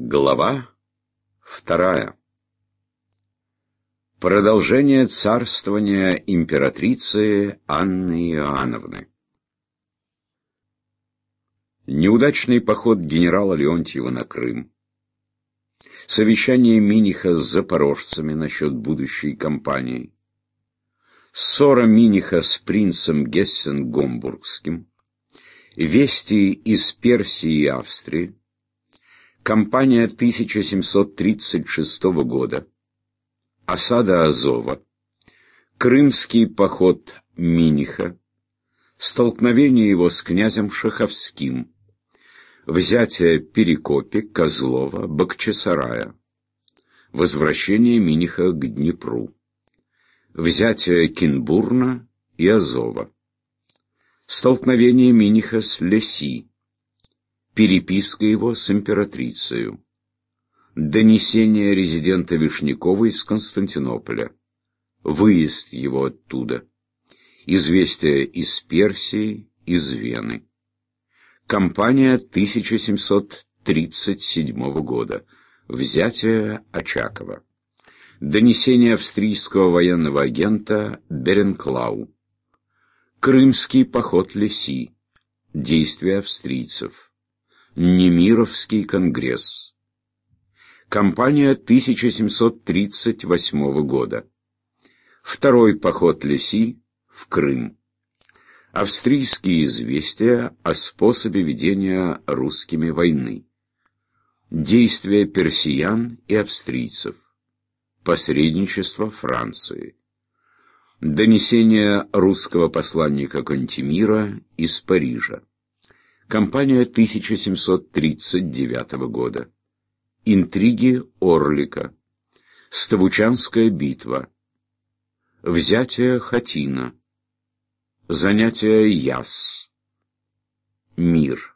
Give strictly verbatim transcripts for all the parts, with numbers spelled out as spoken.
Глава вторая. Продолжение царствования императрицы Анны Иоанновны. Неудачный поход генерала Леонтьева на Крым. Совещание Миниха с запорожцами насчет будущей кампании. Ссора Миниха с принцем Гессен-Гомбургским. Вести из Персии и Австрии. Кампания тысяча семьсот тридцать шестого года. Осада Азова. Крымский поход Миниха. Столкновение его с князем Шаховским. Взятие Перекопи, Козлова, Бахчисарая. Возвращение Миниха к Днепру. Взятие Кинбурна и Азова. Столкновение Миниха с Леси. Переписка его с императрицей. Донесение резидента Вишнякова из Константинополя. Выезд его оттуда. Известие из Персии, из Вены. Кампания тысяча семьсот тридцать седьмого года. Взятие Очакова. Донесение австрийского военного агента Беренклау. Крымский поход Леси. Действия австрийцев. Немировский конгресс. Кампания тысяча семьсот тридцать восьмого года. Второй поход Леси в Крым. Австрийские известия о способе ведения русскими войны. Действия персиян и австрийцев. Посредничество Франции. Донесение русского посланника Кантемира из Парижа. Кампания тысяча семьсот тридцать девятого года. Интриги Орлика. Ставучанская битва. Взятие Хатина. Занятие Ясс. Мир.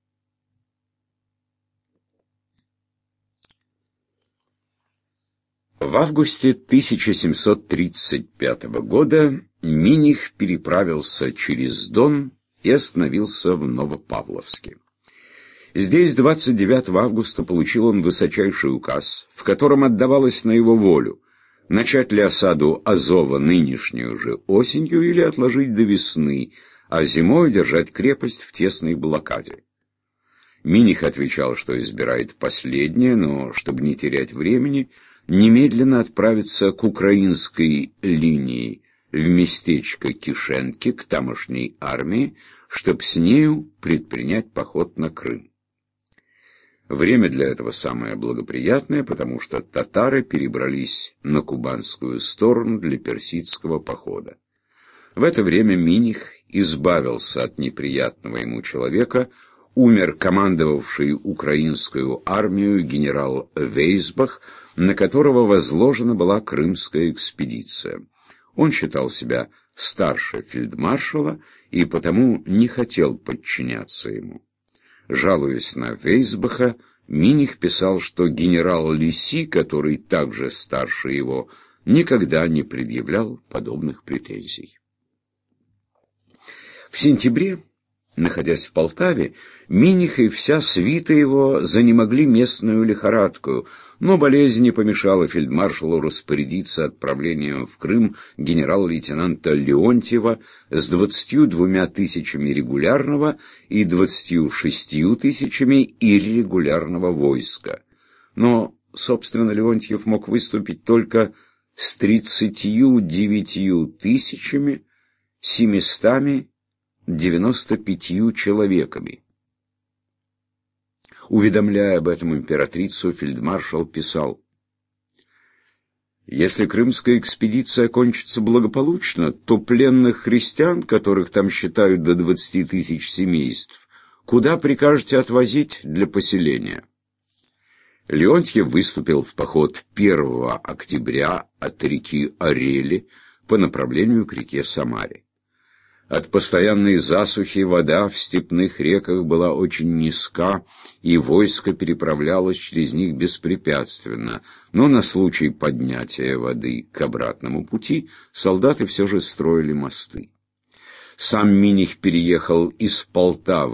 В августе тысяча семьсот тридцать пятого года Миних переправился через Дон и остановился в Новопавловске. Здесь двадцать девятого августа получил он высочайший указ, в котором отдавалось на его волю начать ли осаду Азова нынешнюю же осенью или отложить до весны, а зимой держать крепость в тесной блокаде. Миних отвечал, что избирает последнее, но, чтобы не терять времени, немедленно отправиться к украинской линии в местечко Кишенки, к тамошней армии, чтоб с нею предпринять поход на Крым. Время для этого самое благоприятное, потому что татары перебрались на кубанскую сторону для персидского похода. В это время Миних избавился от неприятного ему человека, умер командовавший украинскую армию генерал Вейсбах, на которого возложена была крымская экспедиция. Он считал себя старше фельдмаршала и потому не хотел подчиняться ему. Жалуясь на Вейсбаха, Миних писал, что генерал Леси, который также старше его, никогда не предъявлял подобных претензий. В сентябре, находясь в Полтаве, Миних и вся свита его занемогли местную лихорадку, но болезнь не помешала фельдмаршалу распорядиться отправлением в Крым генерал-лейтенанта Леонтьева с двадцатью двумя тысячами регулярного и двадцатью шестью тысячами иррегулярного войска. Но, собственно, Леонтьев мог выступить только с тридцатью девятью тысячами семистами девяносто пятью человеками. Уведомляя об этом императрицу, фельдмаршал писал: «Если крымская экспедиция кончится благополучно, то пленных христиан, которых там считают до двадцати тысяч семейств, куда прикажете отвозить для поселения?» Леонтьев выступил в поход первого октября от реки Орели по направлению к реке Самаре. От постоянной засухи вода в степных реках была очень низка, и войско переправлялось через них беспрепятственно, но на случай поднятия воды к обратному пути солдаты все же строили мосты. Сам Миних переехал из Полтавы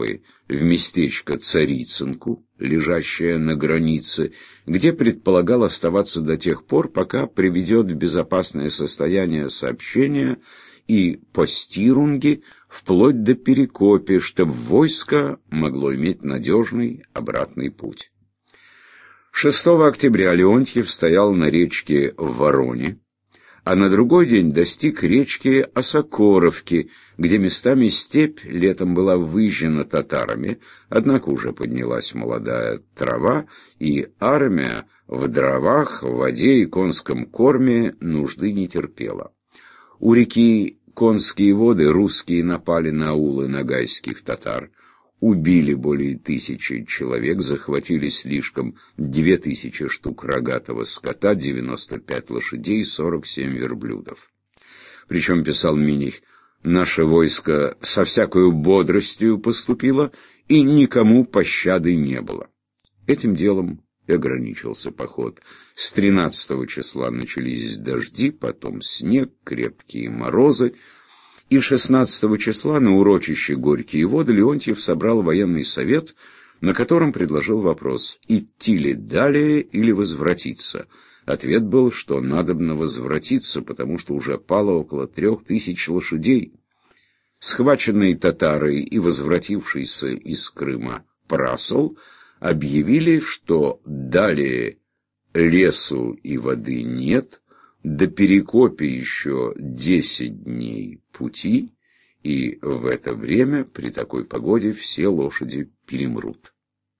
в местечко Царицынку, лежащее на границе, где предполагал оставаться до тех пор, пока приведет в безопасное состояние сообщения и постирунги вплоть до Перекопи, чтобы войско могло иметь надежный обратный путь. шестого октября Леонтьев стоял на речке Вороне, а на другой день достиг речки Осокоровки, где местами степь летом была выжжена татарами, однако уже поднялась молодая трава, и армия в дровах, в воде и конском корме нужды не терпела. У реки Конские воды русские напали на аулы ногайских татар, убили более тысячи человек, захватили слишком две тысячи штук рогатого скота, девяносто пять лошадей и сорок семь верблюдов. Причем, писал Миних, наше войско со всякою бодростью поступило, и никому пощады не было. Этим делом и ограничился поход. С тринадцатого числа начались дожди, потом снег, крепкие морозы, и шестнадцатого числа на урочище Горькие воды Леонтьев собрал военный совет, на котором предложил вопрос, идти ли далее или возвратиться. Ответ был, что надобно возвратиться, потому что уже пало около трех тысяч лошадей. Схваченные татары и возвратившийся из Крыма Прасол объявили, что далее лесу и воды нет, до Перекопи еще десять дней пути, и в это время при такой погоде все лошади перемрут.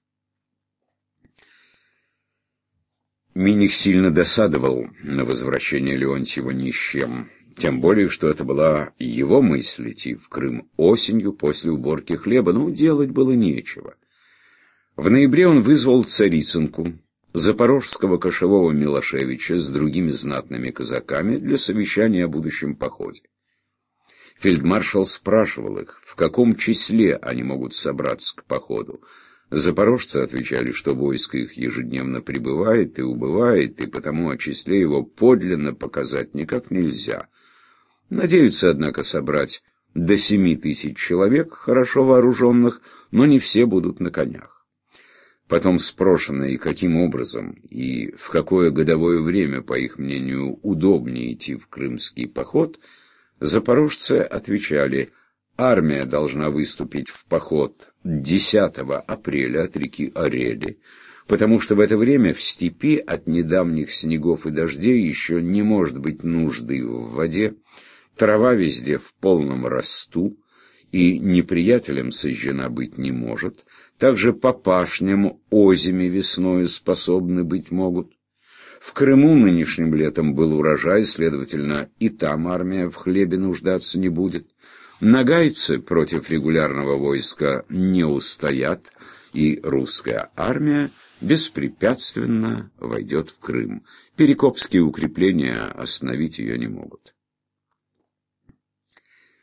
Миних сильно досадовал на возвращение Леонтьева ни с чем, тем более, что это была его мысль идти в Крым осенью после уборки хлеба, но делать было нечего. В ноябре он вызвал Царицынку, запорожского кошевого Милошевича с другими знатными казаками для совещания о будущем походе. Фельдмаршал спрашивал их, в каком числе они могут собраться к походу. Запорожцы отвечали, что войско их ежедневно прибывает и убывает, и потому о числе его подлинно показать никак нельзя. Надеются, однако, собрать до семи тысяч человек, хорошо вооруженных, но не все будут на конях. Потом спрошенные, каким образом и в какое годовое время, по их мнению, удобнее идти в крымский поход, запорожцы отвечали, армия должна выступить в поход десятого апреля от реки Орели, потому что в это время в степи от недавних снегов и дождей еще не может быть нужды в воде, трава везде в полном росту, и неприятелем сожжена быть не может, также по пашням озими весною способны быть могут. В Крыму нынешним летом был урожай, следовательно, и там армия в хлебе нуждаться не будет. Нагайцы против регулярного войска не устоят, и русская армия беспрепятственно войдет в Крым. Перекопские укрепления остановить ее не могут.